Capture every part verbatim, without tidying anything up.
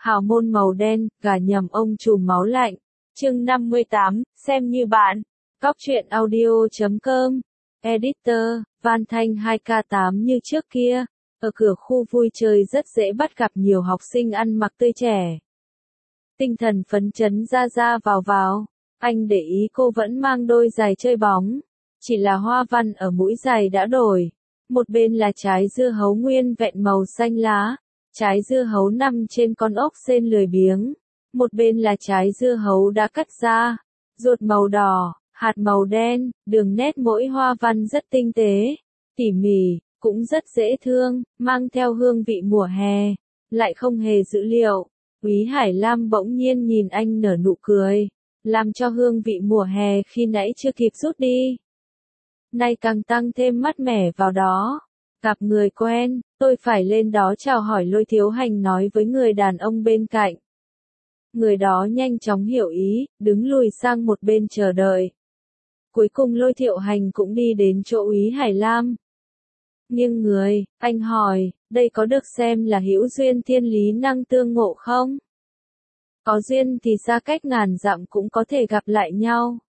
hào môn màu đen, gà nhầm ông trùm máu lạnh. Chương năm mươi tám, xem như bạn. Cóc truyện audio chấm com. Editor, Van Thanh hai k tám như trước kia. Ở cửa khu vui chơi rất dễ bắt gặp nhiều học sinh ăn mặc tươi trẻ. Tinh thần phấn chấn ra ra vào vào. Anh để ý cô vẫn mang đôi giày chơi bóng. Chỉ là hoa văn ở mũi giày đã đổi. Một bên là trái dưa hấu nguyên vẹn màu xanh lá. Trái dưa hấu nằm trên con ốc sên lười biếng. Một bên là trái dưa hấu đã cắt ra. Ruột màu đỏ, hạt màu đen, đường nét mỗi hoa văn rất tinh tế, tỉ mỉ, cũng rất dễ thương, mang theo hương vị mùa hè, lại không hề dữ liệu. Úy Hải Lam bỗng nhiên nhìn anh nở nụ cười, làm cho hương vị mùa hè khi nãy chưa kịp rút đi. Nay càng tăng thêm mát mẻ vào đó. Gặp người quen, tôi phải lên đó chào hỏi. Lôi Thiếu Hành nói với người đàn ông bên cạnh. Người đó nhanh chóng hiểu ý, đứng lùi sang một bên chờ đợi. Cuối cùng Lôi Thiệu Hành cũng đi đến chỗ Úy Hải Lam. Nghiêng người, anh hỏi, đây có được xem là hữu duyên thiên lý năng tương ngộ không? Có duyên thì xa cách ngàn dặm cũng có thể gặp lại nhau.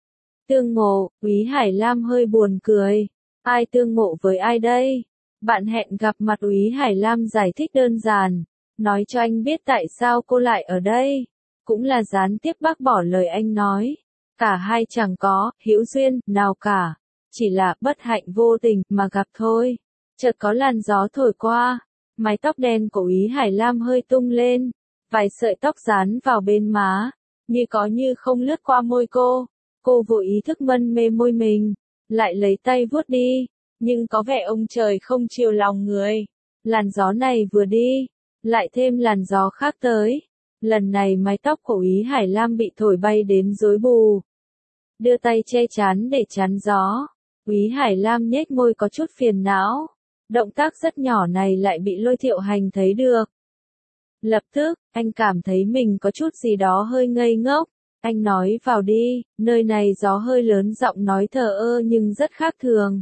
Tương ngộ, Úy Hải Lam hơi buồn cười. Ai tương ngộ với ai đây? Bạn hẹn gặp mặt. Úy Hải Lam giải thích đơn giản, nói cho anh biết tại sao cô lại ở đây. Cũng là gián tiếp bác bỏ lời anh nói. Cả hai chẳng có hữu duyên nào cả, chỉ là bất hạnh vô tình mà gặp thôi. Chợt có làn gió thổi qua, mái tóc đen của Úy Hải Lam hơi tung lên, vài sợi tóc dán vào bên má, như có như không lướt qua môi cô. Cô vô ý thức mân mê môi mình, lại lấy tay vuốt đi, nhưng có vẻ ông trời không chiều lòng người. Làn gió này vừa đi, lại thêm làn gió khác tới. Lần này mái tóc của Úy Hải Lam bị thổi bay đến rối bù. Đưa tay che chắn để chắn gió. Úy Hải Lam nhếch môi có chút phiền não. Động tác rất nhỏ này lại bị Lôi Thiệu Hành thấy được. Lập tức, anh cảm thấy mình có chút gì đó hơi ngây ngốc. Anh nói vào đi, nơi này gió hơi lớn, giọng nói thờ ơ nhưng rất khác thường.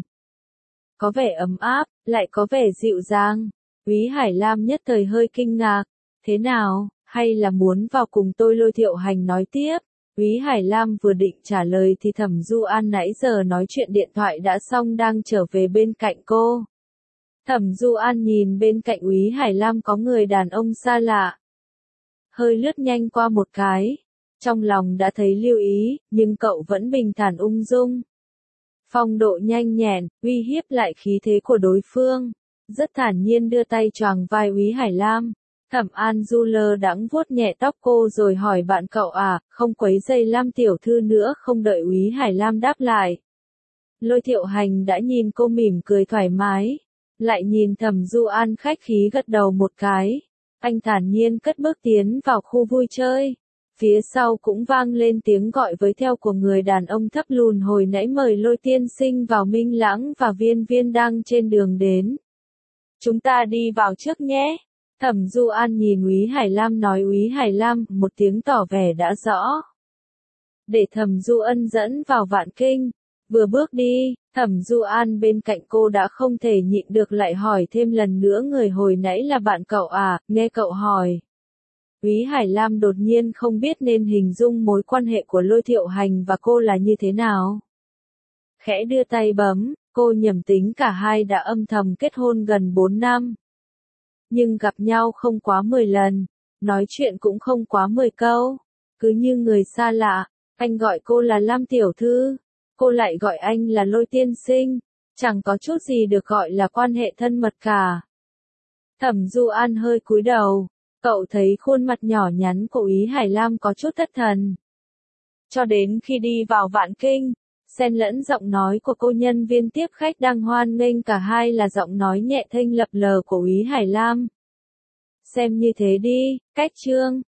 Có vẻ ấm áp, lại có vẻ dịu dàng. Úy Hải Lam nhất thời hơi kinh ngạc. Thế nào, hay là muốn vào cùng tôi? Lôi Thiệu Hành nói tiếp. Úy Hải Lam vừa định trả lời thì Thẩm Du An nãy giờ nói chuyện điện thoại đã xong đang trở về bên cạnh cô. Thẩm Du An nhìn bên cạnh Úy Hải Lam có người đàn ông xa lạ. Hơi lướt nhanh qua một cái. Trong lòng đã thấy lưu ý, nhưng cậu vẫn bình thản ung dung. Phong độ nhanh nhẹn, uy hiếp lại khí thế của đối phương. Rất thản nhiên đưa tay choàng vai Úy Hải Lam. Thẩm An Du lơ đãng vuốt nhẹ tóc cô rồi hỏi, bạn cậu à, không quấy rầy Lam tiểu thư nữa không? Đợi Úy Hải Lam đáp lại. Lôi Thiệu Hành đã nhìn cô mỉm cười thoải mái. Lại nhìn Thẩm Du An khách khí gật đầu một cái. Anh thản nhiên cất bước tiến vào khu vui chơi. Phía sau cũng vang lên tiếng gọi với theo của người đàn ông thấp lùn hồi nãy mời Lôi tiên sinh vào. Minh Lãng và Viên Viên đang trên đường đến. Chúng ta đi vào trước nhé. Thẩm Du An nhìn Úy Hải Lam nói. Úy Hải Lam một tiếng tỏ vẻ đã rõ. Để Thẩm Du Ân dẫn vào Vạn Kinh. Vừa bước đi, Thẩm Du An bên cạnh cô đã không thể nhịn được lại hỏi thêm lần nữa, người hồi nãy là bạn cậu à? Nghe cậu hỏi. Úy Hải Lam đột nhiên không biết nên hình dung mối quan hệ của Lôi Thiệu Hành và cô là như thế nào. Khẽ đưa tay bấm, cô nhầm tính cả hai đã âm thầm kết hôn gần bốn năm. Nhưng gặp nhau không quá mười lần, nói chuyện cũng không quá mười câu. Cứ như người xa lạ, anh gọi cô là Lam tiểu thư, cô lại gọi anh là Lôi tiên sinh, chẳng có chút gì được gọi là quan hệ thân mật cả. Thẩm Du An hơi cúi đầu. Cậu thấy khuôn mặt nhỏ nhắn của Úy Hải Lam có chút thất thần. Cho đến khi đi vào Vạn Kinh, xen lẫn giọng nói của cô nhân viên tiếp khách đang hoan nghênh cả hai là giọng nói nhẹ thênh lập lờ của Úy Hải Lam. Xem như thế đi, cách chương.